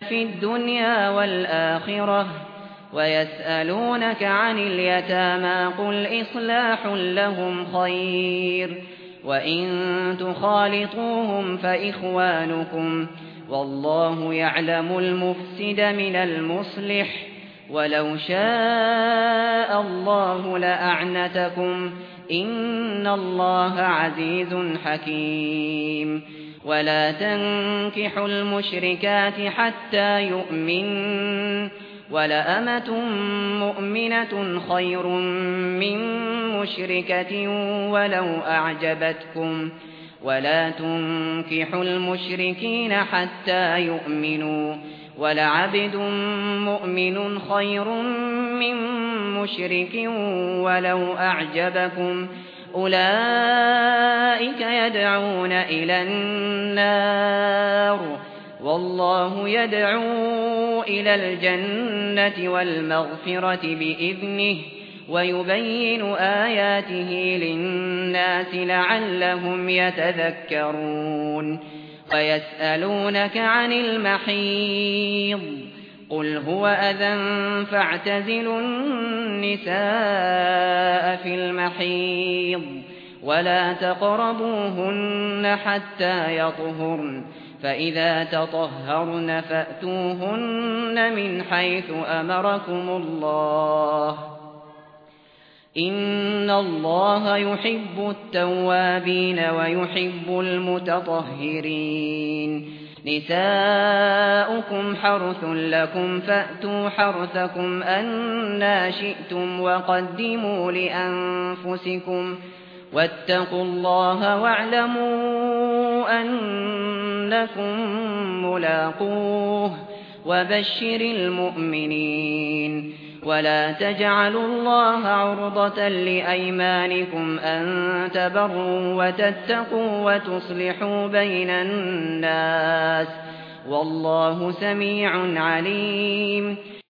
في الدنيا والآخرة ويسألونك عن اليتامى قل إصلاح لهم خير وإن تخالطوهم فإخوانكم والله يعلم المفسد من المصلح ولو شاء الله لأعنتكم إن الله عزيز حكيم ولا تنكحوا المشركات حتى يؤمنوا ولأمة مؤمنة خير من مشركة ولو أعجبتكم ولا تنكحوا المشركين حتى يؤمنوا ولعبد مؤمن خير من مشرك ولو أعجبكم أولئك يدعون إلى النار والله يدعو إلى الجنة والمغفرة بإذنه ويبين آياته للناس لعلهم يتذكرون ويسألونك عن المحيض قل هو أذى فاعتزلوا النساء في المحيض ولا تقربوهن حتى يطهرن فإذا تطهرن فأتوهن من حيث أمركم الله إن الله يحب التوابين ويحب المتطهرين نساؤكم حرث لكم فأتوا حرثكم أنى شئتم وقدموا لأنفسكم واتقوا الله واعلموا أنكم ملاقوه وبشر المؤمنين ولا تجعلوا الله عرضة لأيمانكم أن تبروا وتتقوا وتصلحوا بين الناس والله سميع عليم